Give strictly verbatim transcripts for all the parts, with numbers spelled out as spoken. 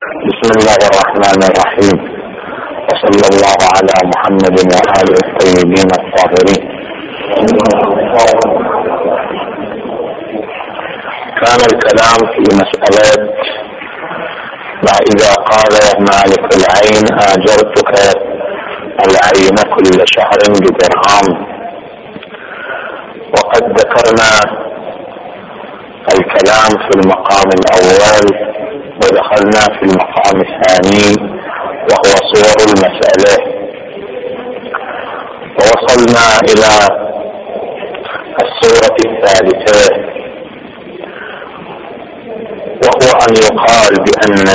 بسم الله الرحمن الرحيم، وصلى الله على محمد وآله الطيبين الطاهرين. كان الكلام في مسألة ما إذا قال مالك العين آجرتك العين كل شهر بدرهم، وقد ذكرنا الكلام في المقام الأول ودخلنا في المقام الثاني وهو صور المسألة، ووصلنا إلى الصورة الثالثة، وهو أن يقال بأن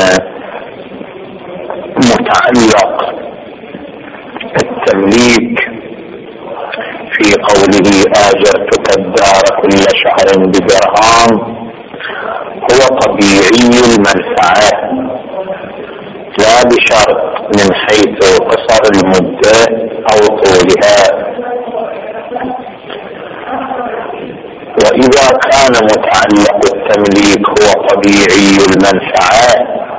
متعلق التمليك في قوله آجرتك الدار كل شهر بدرهم هو طبيعي المنفعة، لا بشرط من حيث قصر المدة أو طولها. وإذا كان متعلق التمليك هو طبيعي المنفعة،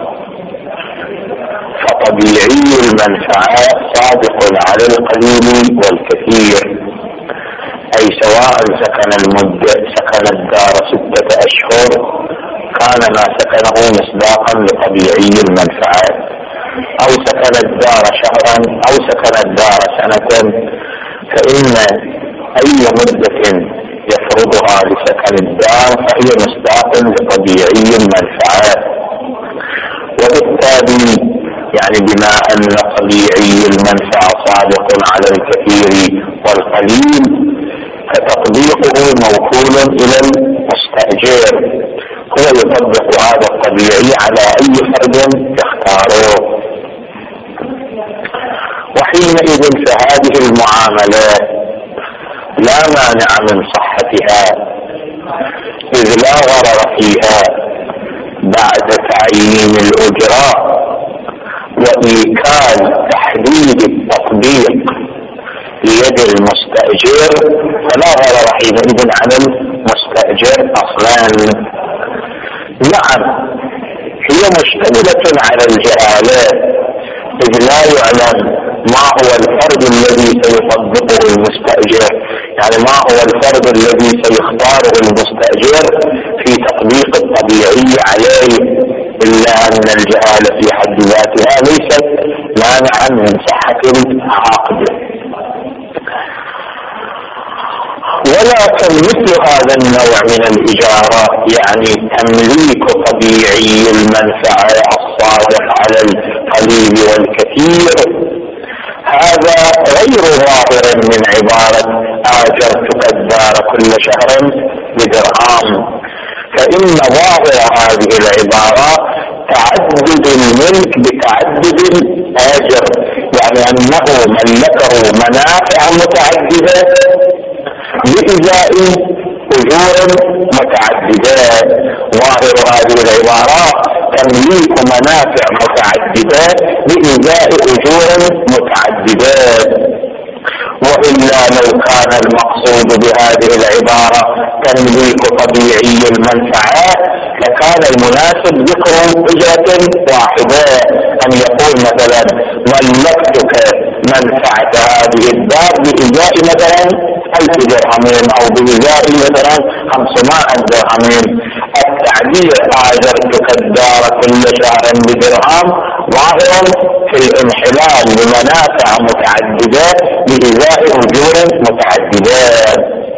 فطبيعي المنفعة صادق على القليل والكثير، أي سواء سكن المدة سكن الدار ستة أشهر كان ما سكنه مصداقا لطبيعي المنفعة، أو سكن الدار شهرا أو سكن الدار سنة، فإن أي مدة يفرضها لسكن الدار فهي مصداق لطبيعي المنفعة. وبالتالي يعني بما أن طبيعي المنفعة صادق على الكثير والقليل، فتطبيقه موكول إلى المستأجر، هو يطبق هذا الطبيعي على أي فرد يختاره. وحينئذ فهذه المعاملات لا مانع من صحتها، إذ لا غرر فيها بعد تعيين الأجراء وإيكال تحديد التطبيق ليد المستأجر، فلا غرر حينئذ على المستأجر أصلا. نعم، هي مشتملة على الجهالة، إذ لا يعلم ما هو الفرد الذي سيطبقه المستأجر، يعني ما هو الفرد الذي سيختاره المستأجر في تطبيق الطبيعي عليه، إلا أن الجهالة في حد ذاتها ليست مانعا من صحة العقد. ولكن مثل هذا النوع من الإجارة، يعني تمليك طبيعي المنفعة الصادق على القليل والكثير، هذا غير ظاهر من عبارة آجرتك الدار كل شهر بدرهم، فإن ظاهر هذه العبارة تعدد الملك بتعدد الآجر، يعني أنه ملكه منافع متعددة بإزاء أجور متعددة. ظاهر هذه العبارة تمليك منافع متعددة بإزاء أجور متعددة، وإلا لو كان المقصود بهذه العبارة تمليك طبيعي المنفعة لكان المناسب ذكر أجرة واحدة، أن يقول مثلا ملكتك منفعة هذه الدار بإزاء مثلا ألف درهمين أو بإزاء مثلا خمسمائة درهمين. التعبير آجرتك الدار كل شهر بدرهم ظاهر في الانحلال لمنافع متعددة بإزاء أجور متعددة.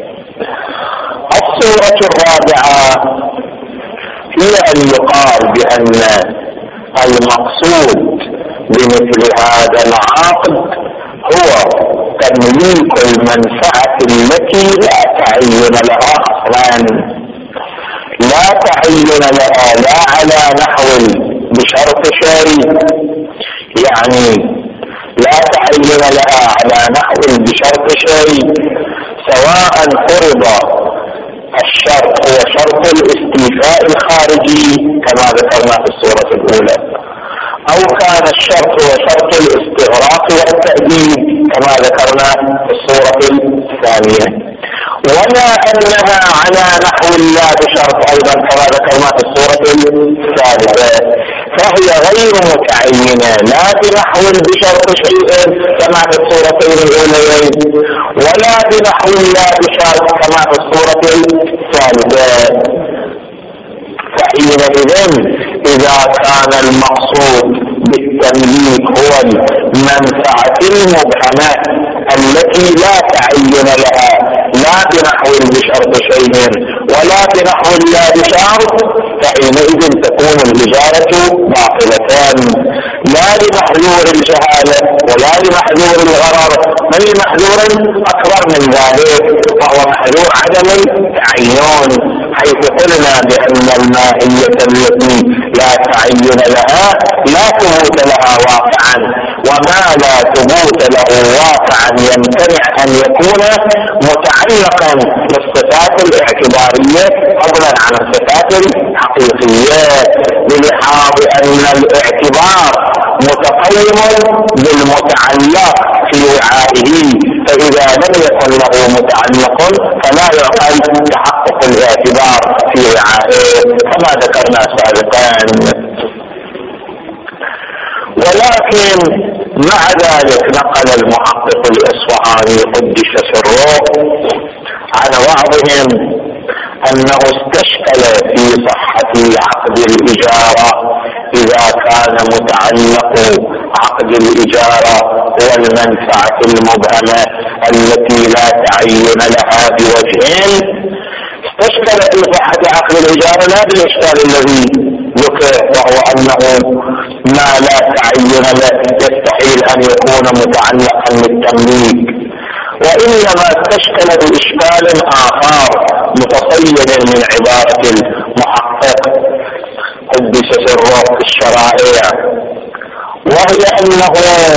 الصورة الرابعة هي أن يقال بأن المقصود بمثل هذا العقد هو تمليك المنفعة التي لا تعين لها أصلا، لا تعين لها لا على نحو بشرط شرعي، يعني لا تعين لها على نحو بشرط شرعي، سواء فرض الشرط هو شرط الاستيفاء الخارجي كما ذكرنا في الصورة الأولى، أو كان الشرط هو شرط الاستغراق والتأديب كما ذكرنا في الصورة الثانية. ولا أنها على نحو لا بشرط أيضا كما ذكرنا في الصورة الثالثة، فهي غير متعينة لا بنحو بشرط شيء كما في الصورتين الأوليين ولا بنحو لا بشرط كما في الصورة الثالثة. فحينئذ إذا كان المقصود بالتمليك هو المنفعة المبهمة التي لا تعين لها لا بنحو بشرط شيء ولا بنحو لا بشرط، فحينئذ تكون الإجارة باطلة لا لمحذور الجهالة ولا لمحذور الغرر، بل لمحذور أكبر من ذلك وهو محذور عدم التعين، حيث قلنا بأن الماهية التي لا تعين لها لا ثبوت لها واقعا، وما لا ثبوت له واقعا يمتنع أن يكون متعلقا بالصفات الاعتبارية فضلا عن الصفات الحقيقية، بلحاظ أن الاعتبار متقيم بالمتعلق في وعائه، فإذا لم يكن له متعلق فلا يعقل تحقق الاعتبار في وعائه كما ذكرنا سابقا. ولكن مع ذلك نقل المحقق الإصفهاني قدس سره عن بعضهم أنه استشكل في صحة عقد الإجارة إذا كان متعلق عقد الإجارة والمنفعة المبهمة التي لا تعين لها بوجهين. استشكل في صحة عقد الإجارة لا بالإشكال الذي ذكر وهو أنه ما لا تعين له يستحيل أن يكون متعلقا بالتمليك، وإنما استشكل بإشكال آخر متصيد من عبارة المحقق قدس سره في الشرائع، وهي أنه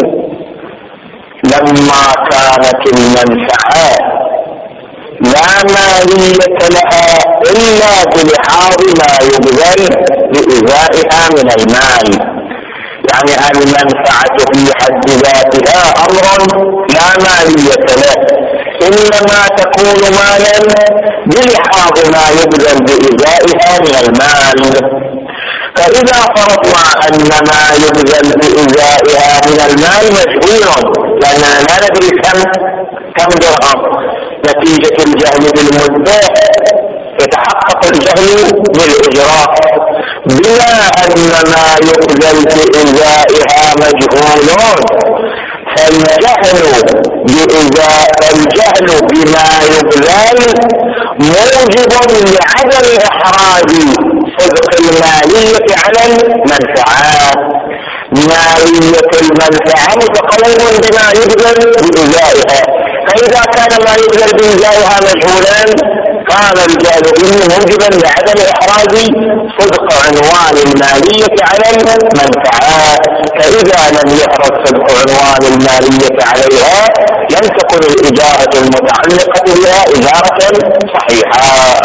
لما كانت المنفعة لا مالية لها إلا بلحاظ ما يبذل بإزائها من المال، يعني المنفعة في حد ذاتها أمر لا مالية له، إنما تكون مالا بلحاظ ما يبذل بإزائها من المال. فإذا فرضنا أن ما يبذل بإزائها من المال مجهول، لأننا لا ندري كم كم درهم، نتيجة الجهل بالمدة يتحقق الجهل بالإجراء، بما أن ما يبذل بإزائها مجهول فالجهل بإزاء الجهل بما يبذل موجب لعدم إحراج صدق المالية على المنفعة. مالية المنفعة متقوم بما يبذل بإزائها، فإذا كان ما يبذل بإزائها مجهولا كان الجهل به موجبا لعدم إحراج صدق عنوان المالية على المنفعة، فإذا لم يحرز صدق عنوان المالية عليها لم تكن الإجارة المتعلقة بها إجارة صحيحة.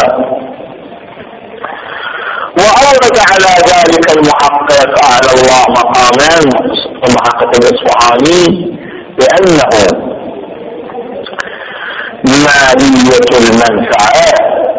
وأورد على ذلك المحقق أعلى الله مقاما المحقق الإصفهاني بأنه مالية المنفعة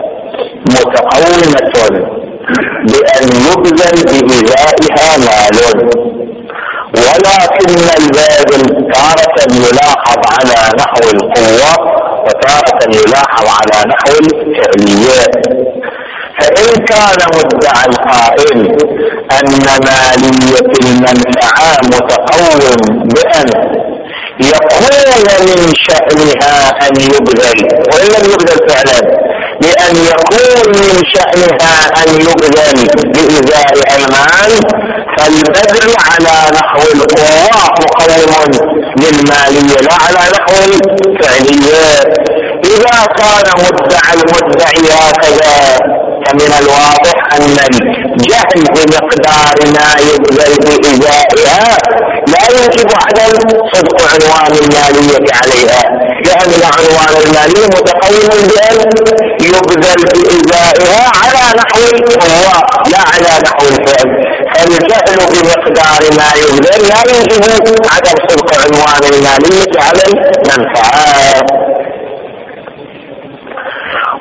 متقومة بأن يبذل بإزائها مال، ولكن الباذل تارة يلاحظ على نحو القوة وتارة يلاحظ على نحو الفعلية. فإن كان مدعى القائل أن مالية المنفعة متقوم بأن يكون من شأنها أن يبذل، وإن لم يبذل فعلا، لأن يكون من شأنها أن يبذل بإزاء المال، فالبذل على نحو القوة مقوم للمالية لا على نحو الفعلية. إذا كان مدعى المدعي هكذا فمن الواضح أن الجهل بمقدار ما يبذل بإزائها لا يجب عدم صدق عنوان المالية عليها، لأن عنوان المالية متقوم بأن يبذل بإزائها على نحو القوة لا على نحو الفعل، فالجهل بمقدار ما يبذل لا يجب عدم صدق عنوان المالية على المنفعة.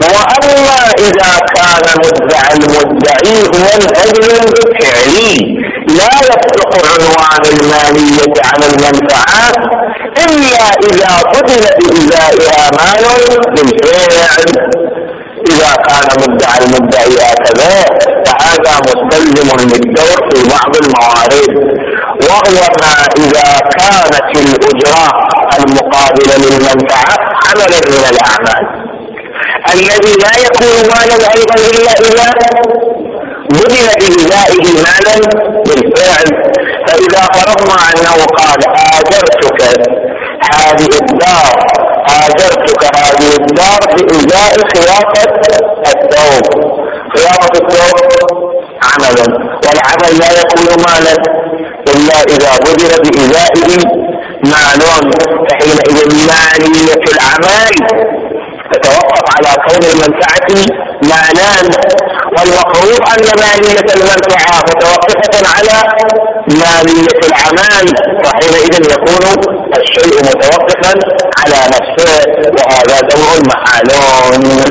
وأما إذا كان مدعى المدعي هو البذل الفعلي لا يصدق عنوان المالية على المنفعات إلا إذا بذل بإزائها مال بالفعل. إذا كان مدعى المدعي هكذا فهذا مستلزم للدور في بعض الموارد، وهو ما إذا كانت الأجرة المقابلة للمنفعة عملا من الأعمال الذي لا يكون مالا أيضا إلا إذا بذل بإزائه مالا بالفعل. فإذا فرضنا أنه قال آجرتك هذه الدار آجرتك هذه الدار بإزاء خياطة الثوب، خياطة الثوب عملا، والعمل لا يكون مالا إلا إذا بذل بإزائه مال، فحينئذ مالية العمل تتوقف على كون المنفعة مالان، والمفروض أن مالية المنفعة متوقفة على مالية العمل، فحينئذ يكون الشيء متوقفا على نفسه، وهذا دور محالون.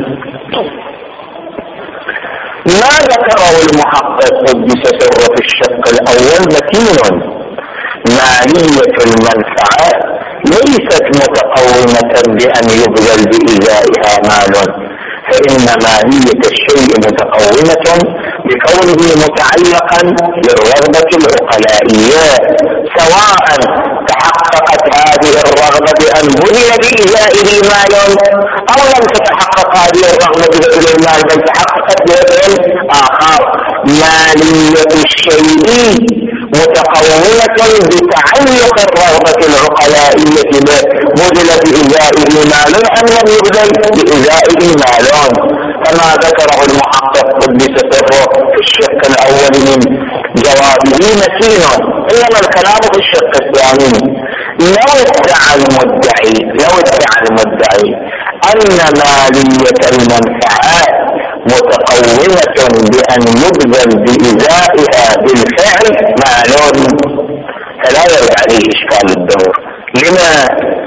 ما ذكره المحقق قدس سره في الشق الأول متين. مالية المنفعة ليست متقومة بأن يبذل بإزائها مال، فإن مالية الشيء متقومة بكونه متعلقا بالرغبة العقلائية، سواء تحققت هذه الرغبة بأن بذل بإزائه مال أو لم تتحقق هذه الرغبة ببذل المال بل تحققت بوجه آخر. مالية الشيء متقومة بتعلق الرغبة العقلائية به، بذل بإزائه مال أم لم يبذل بإزائه مال، كما ذكره المحقق قدس سره في الشق الأول من جوابه متين. إنما الكلام في الشق الثاني. لو ادعى المدعي لو ادعى المدعي أن مالية المنفعات متقومة بأن يبذل بإزائها بالفعل مال، فلا يرد عليه إشكال الدور. لما؟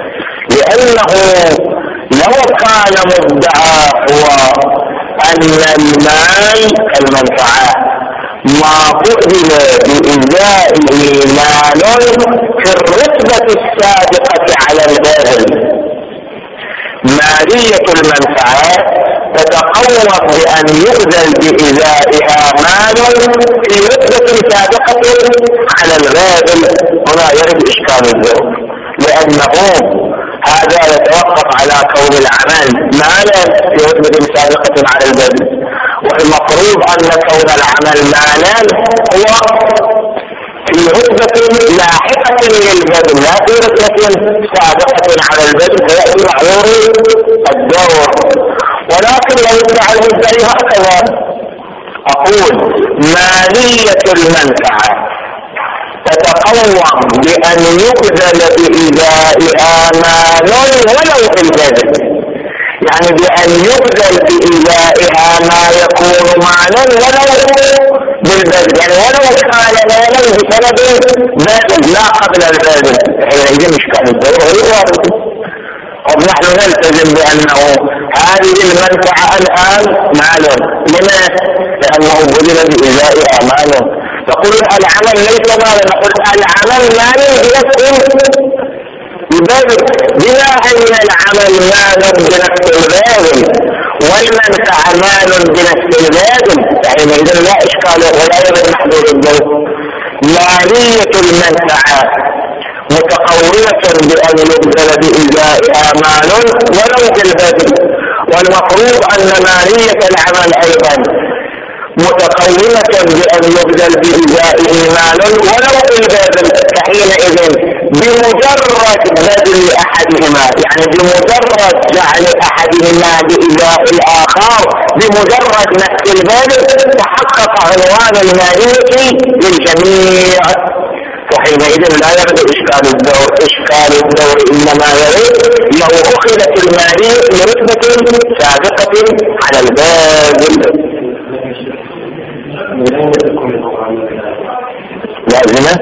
لأنه لو كان مدعى هو أن المال المنفعة ما بذل بإزائه مال في الرتبة السابقة على البذل، مالية المنفعة تتقوم بأن يبذل بإزائها مال في رتبة سابقة على البذل. هنا يرد إشكال الدور، لأنه هذا يتوقف على كون العمل مالا في رتبة سابقة على البذل، والمفروض أن كون العمل مالا هو في رتبة لاحقة للبذل لا في رتبة سابقة على البذل، فيأتي معذور الدور. ولكن لو ادعى المدعي هكذا أقول مالية المنفعة تتقوم بأن يبذل بإزائها مال ولو في البذل، يعني بأن يبذل بإزائها ما يكون مالا ولو بالبذل، يعني ولو كان مالا بسبب بذل لا قبل البذل، حينئذ إشكال الدور وارد. قد نحن نلتزم بأنه هذه المنفعة الآن مال، لما؟ لأنه بذل بإزائها مال. تقول العمل ليس مالا، نقول العمل مال بنفس البذل، بما أن العمل مال بنفس البذل والمنفعة مال بنفس البذل، فحينئذ لا إشكال ولا يرد محدود الدور. مالية المنفعة متقومة بأن يبذل بإزائها مال ولو بالبذل، والمفروض أن مالية العمل أيضا متقومة بأن يبذل بإزائه مال ولو بالبذل، فحينئذ بمجرد بذل أحدهما، يعني بمجرد جعل أحدهما بإزاء الآخر، بمجرد نفس البذل تحقق عنوان المالية للجميع، وحينئذ لا يرد إشكال الدور. إشكال الدور إنما يرد لو أخذت المالية لرتبة سابقة على البذل. لازمة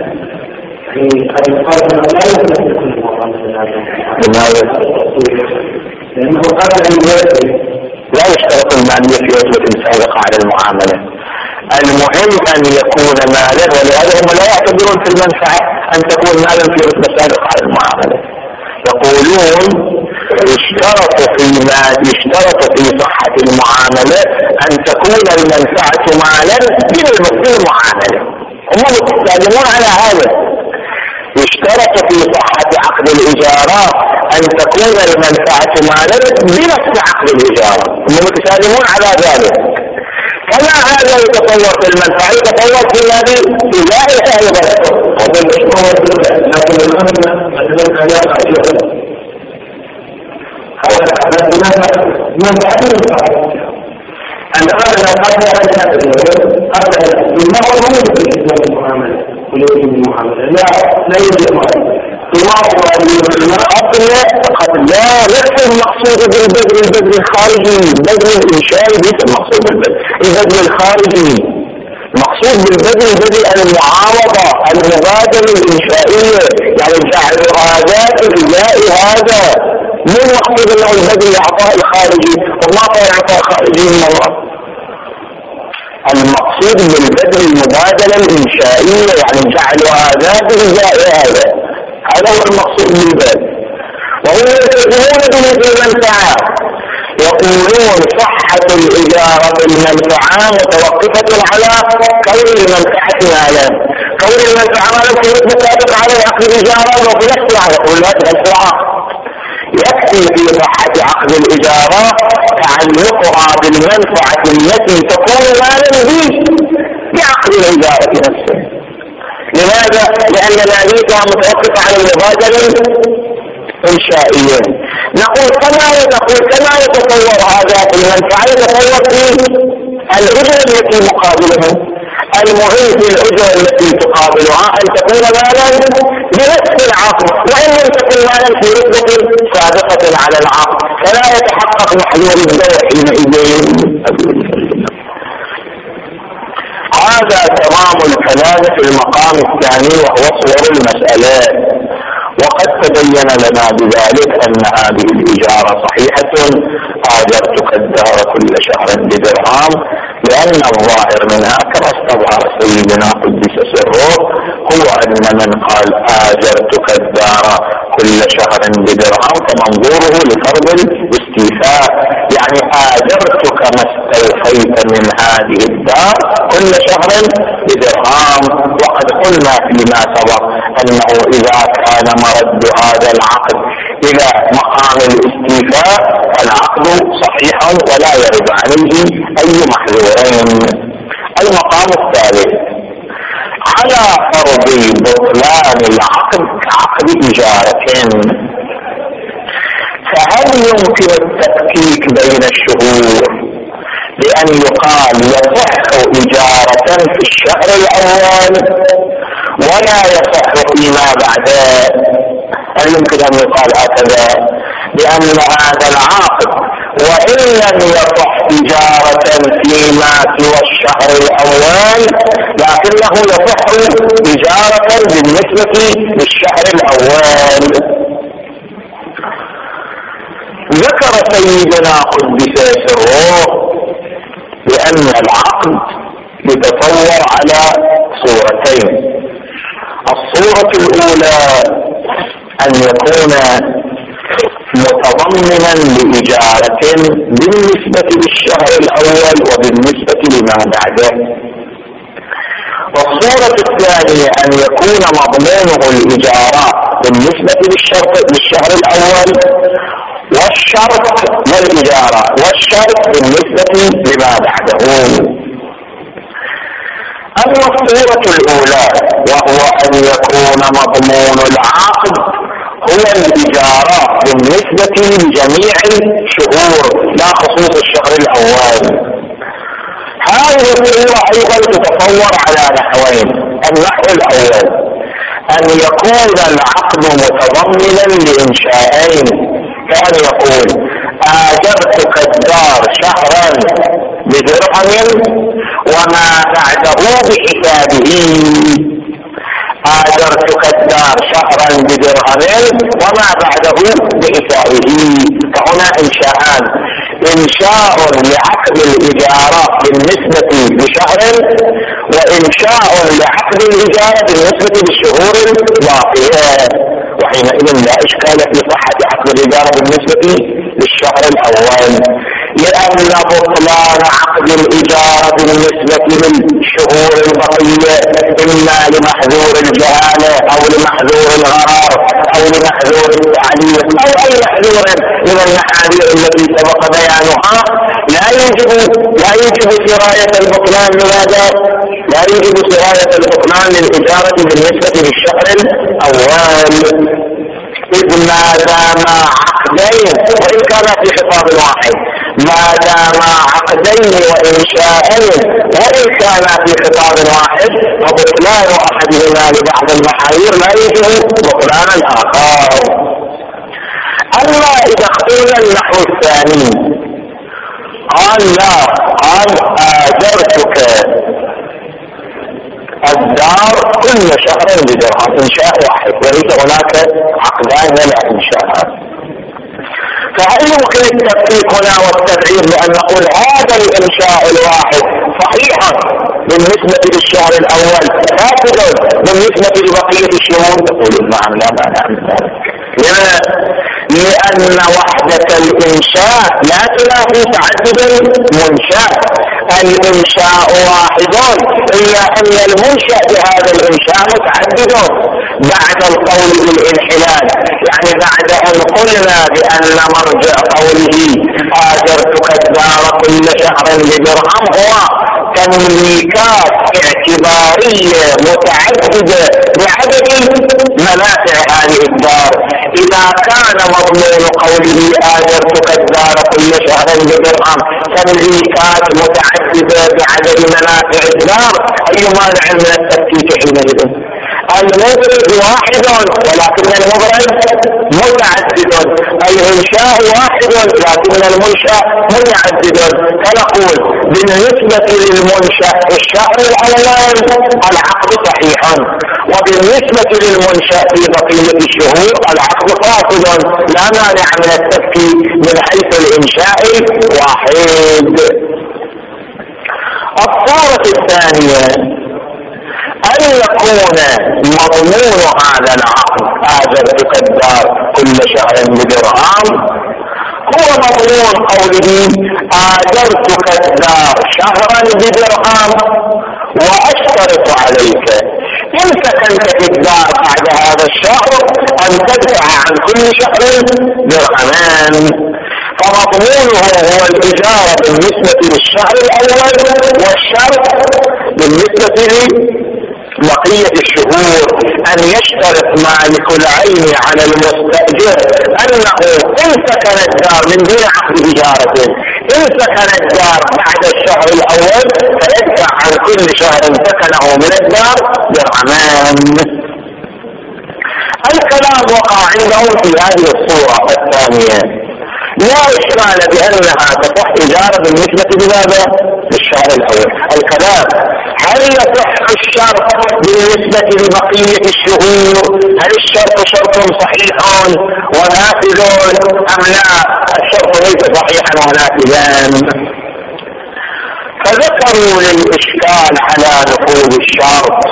لأنه قبل أن يبذل لا يشترط المالية في عقدة سابقة على المعاملة. المهم أن يكون مالا، ولهذا هم لا يعتبرون في المنفعة أن تكون مالا في عقدة سابقة على المعاملة. يقولون يشترط في ما يشترط في صحة المعاملة أن تكون المنفعة مالا بالمعاملة. هم متكلمون على هذا. يشترط في صحة عقد الإجارة أن تكون المنفعة مالا بنفس عقد الإجارة. هم متكلمون على ذلك. كما هذا يتصور في المنفعة يتصور في الذي إزائه أيضا. لكن الأمر مثلا لا يعجب هذا هذا منفعة الآن لو قبل أن تأتي قبل ما هو موجود في الإسلام المعاملة ولكن المعاملة لا لا يوجد معاملة قد لا نفس المقصود بالبذل البذل الخارجي. البذل الإنشائي ليس المقصود بالبذل البذل الخارجي. المقصود بالبذل البذل المعاوضة المبادلة الإنشائية، يعني جعل هذا إجزاء هذا. مو المقصود انه البذل العطاء الخارجي، وما طيب العطاء الخارجي من الله. المقصود بالبذل المبادلة الإنشائية، يعني جعل هذا إجزاء هذا. هذا هو المقصود بالبذل. وهم يلتزمون به في المنفعة. يقولون صحة الإجارة بالمنفعة متوقفة على كون المنفعة مالا. كون المنفعة مالا في رتبة سابقة على عقد الإجارة وفي نفس العقد. يقول هذا الفعاء يكفي في صحة عقد الإجارة تعلقها بالمنفعة التي تكون مالا به بعقد الإجارة نفسه. لماذا؟ لأن ماليتها متوقفة على المبادلة الإنشائية. نقول كما نقول كما يتصور هذا في المنفعة يتصور في الأجرة التي مقابلها. المهم في الأجرة التي تقابلها أن تكون مالا بنفس العقد، وإن لم تكن مالا في رتبة سابقة على العقد فلا يتحقق محذور البيع حينئذ. هذا تمام الكلام في المقام الثاني وهو صور المسألة. وقد تبين لنا بذلك أن هذه الإجارة صحيحة. آجرتك الدار كل شهر بدرهم، لأن الظاهر منها كما استظهر سيدنا قدس سره هو أن من قال آجرتك الدار كل شهر بدرهم فمنظوره لفرض الاستيفاء، يعني آجرتك ما استوفيت من هذه الدار كل شهر بدرهم. وقد قلنا فيما سبق أنه إذا كان مرد هذا العقد إلى مقام الاستيفاء العقد صحيح ولا يرد عليه أي محذورين. المقام الثالث على فرض بطلان العقد كعقد إجارة، فهل يمكن التفكيك بين الشهور بأن يقال يصح إجارة في الشهر الأول ولا يصح فيما بعده؟ هل يمكن أن يقال هكذا بأن هذا العقد وإن لم يصح إجارة فيما سوى الشهر الأول لكنه يصح إجارة بالنسبة للشهر الأول؟ ذكر سيدنا قدس سره بأن العقد يتطور على صورتين. الصورة الأولى أن يكون متضمنا لإجارة بالنسبة للشهر الأول وبالنسبة لما بعده. والصورة الثانية أن يكون مضمونه الإجارة بالنسبة للشهر الأول والشرط للإجارة والشرط بالنسبة لما بعده. أما الصورة الأولى وهو أن يكون مضمون العقد هو الإجارة بالنسبة لجميع الشهور لا خصوص الشهر الأول، هذه الصورة أيضا تتصور على نحوين. النحو الأول أن يكون العقد متضمنا لإنشائين، كان يقول آجرتك الدار شهرا بدرهم وما بعده بحسابه. آجرتك الدار شهرا بدرهم وما بعده بحسابه. فهنا إنشاءان، إنشاء لعقد الإجارة بالنسبة لشهر، وإنشاء لعقد الإجارة بالنسبة للشهور الباقية، وحينئذ لا إشكال في صحة عقد الإجارة بالنسبة للشهر الأول، لأن بطلان عقد الإجارة بالنسبة للشهور البقية إما لمحذور الجهالة أو لمحذور الغرار أو لمحذور التعليم أو أي محذور من المحاذير التي سبق بيانها، لا يجب لا يجب سراية البطلان. لماذا؟ لا يجب سراية البطلان للإجارة بالنسبة للشهر الأول، إذ ما دام عقدين وإن كان في خطاب واحد، ما دام عقدين وإنشاءين وإن كان في خطاب واحد، فبطلان أحدهما لبعض المحاذير لا يجب بطلان الآخر. أما إذا اختير النحو الثاني قال لا، قال آجرتك الدار كل شهر بدرهم، إنشاء واحد وليس هناك عقدان ولا إنشاءات، فهل يمكن التفكيك هنا والتبعير بأن نقول هذا الإنشاء الواحد صحيحا بالنسبة للشهر الأول فاسد بالنسبة لبقية الشهور؟ تقول نعم لا مانع من ذلك. لما؟ لأن وحدة الإنشاء لا تنافي تعدد المنشأ، الإنشاء واحد إلا أن المنشأ بهذا الإنشاء متعدد بعد القول بالانحلال، يعني بعد أن قلنا بأن مرجع قوله آجرتك الدار كل شهر بدرهم هو تمليكات اعتبارية متعددة بعدد منافع هذه الدار. إذا كان مضمون قوله آجرتك الدار كل شهر بدرهم تمليكات متعددة بعدد منافع الدار، أي مانع من التفكيك حينئذ؟ المبرد واحد ولكن المبرد متعدد، الإنشاء واحد لكن المنشأ متعدد. فنقول بالنسبة للمنشأ الشهر الأول العقد صحيح، وبالنسبة للمنشأ في بقية الشهور العقد فاسد، لا مانع من التفكيك من حيث الإنشاء واحد. الصورة الثانية أن يكون مضمون هذا العقد آجرتك الدار كل شهر بدرهم هو مضمون قوله آجرتك الدار شهرا بدرهم وأشترط عليك إن سكنت في الدار بعد هذا الشهر أن تدفع عن كل شهر درهمان، فمضمونه هو الإجارة بالنسبة للشهر الأول، والشرط بالنسبة بقية الشهور أن يشترط مالك العين على المستأجر أنه إن سكن الدار من دون عقد إجارة، إن سكن الدار بعد الشهر الأول فيدفع عن كل شهر سكنه من الدار درهمان. الكلام وقع عندهم في هذه الصورة الثانية، لا إشكال بأنها تصح إجارة بالنسبة لماذا؟ للشهر الأول. الكلام هل يصح الشرط بالنسبة لبقية الشهور؟ هل الشرط شرط صحيح ونافذ أم لا؟ الشرط ليس صحيحا ونافذا. فذكروا للإشكال على نفوذ الشرط،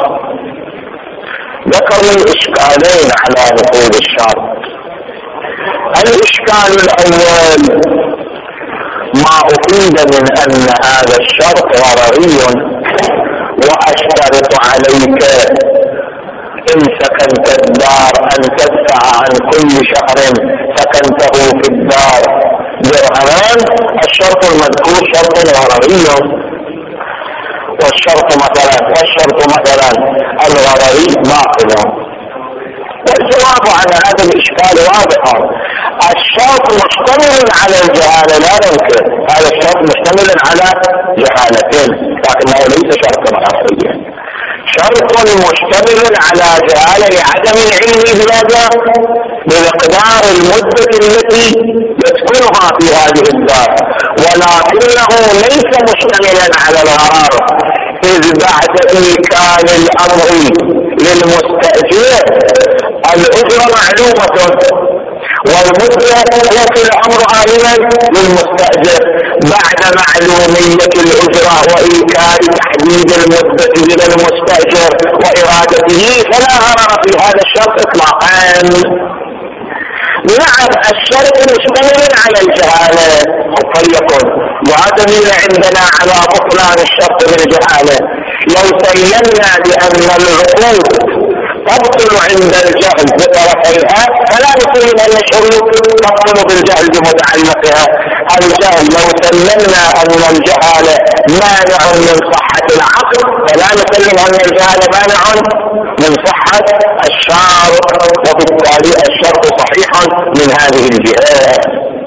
ذكروا الإشكالين على نفوذ الشرط. الإشكال الأول ما أفيد من أن هذا الشرط غرري، وأشترط عليك إن سكنت الدار أن تدفع عن كل شهر سكنته في الدار درهمان. الشرط المذكور شرط غرري، والشرط مثلا والشرط مثلا الغرري باطل. والجواب على هذا الإشكال واضح، الشرط مشتمل على الجهالة لا ننكر، هذا الشرط مشتمل على جهالتين لكنه ليس شرطا غرريا، شرط مشتمل على جهالة لعدم العلم بماذا؟ بمقدار المدة التي يسكنها في هذه الدار، ولكنه ليس مشتملا على الغرار، إذ بعد إيكال الأمر للمستأجر الأجرة معلومة، المدة يمكن الأمر عالما للمستأجر بعد معلومية الأجرة وإنكار تحديد المدة من المستأجر وإرادته فلا غرر في هذا الشرط إطلاقا. نعم الشرط مشتمل على الجهالة فليكن وهذا دليل عندنا على بطلان الشرط بالجهالة. لو سلمنا بأن العقود تبطل عند الجهل بطرفيها فلا نسلم أن الشروط تبطل بالجهل بمتعلقها. الجهل لو سلمنا أن الجهالة مانع من صحة العقد فلا نسلم أن الجهالة مانع من صحة الشرط وبالتالي الشرط صحيح من هذه الجهات.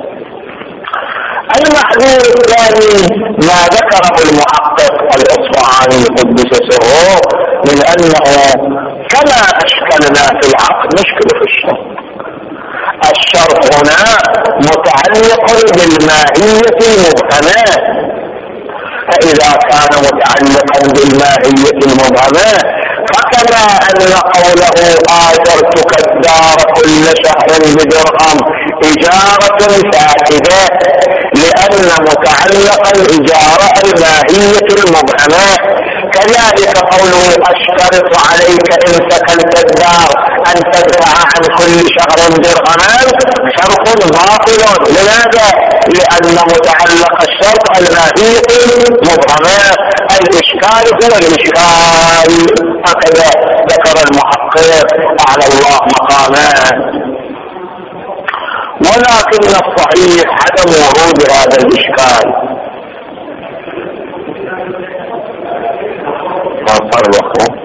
المحذور الثاني ما ذكره المحقق الإصفهاني قدس سره من أنه كما أشكلنا في العقد نشكل في الشرط. الشرط هنا متعلق بالماهية المبهمة، فإذا كان متعلقا بالماهية المبهمة فكما أن قوله آجرتك الدار كل شهر بدرهم إجارة فاسدة لأن متعلق الإجارة الماهية المبهمة، كذلك قوله أشترط عليك إن سكنت الدار أن تدفع عن كل شهر درهمان شرط باطل. لماذا؟ لأن متعلق الشرط الماهية المبهمة. الإشكال هو الإشكال، هكذا ذكر المحقق أعلى الله مقاما. ولكن الصحيح عدم ورود هذا الإشكال. ما صار الوقت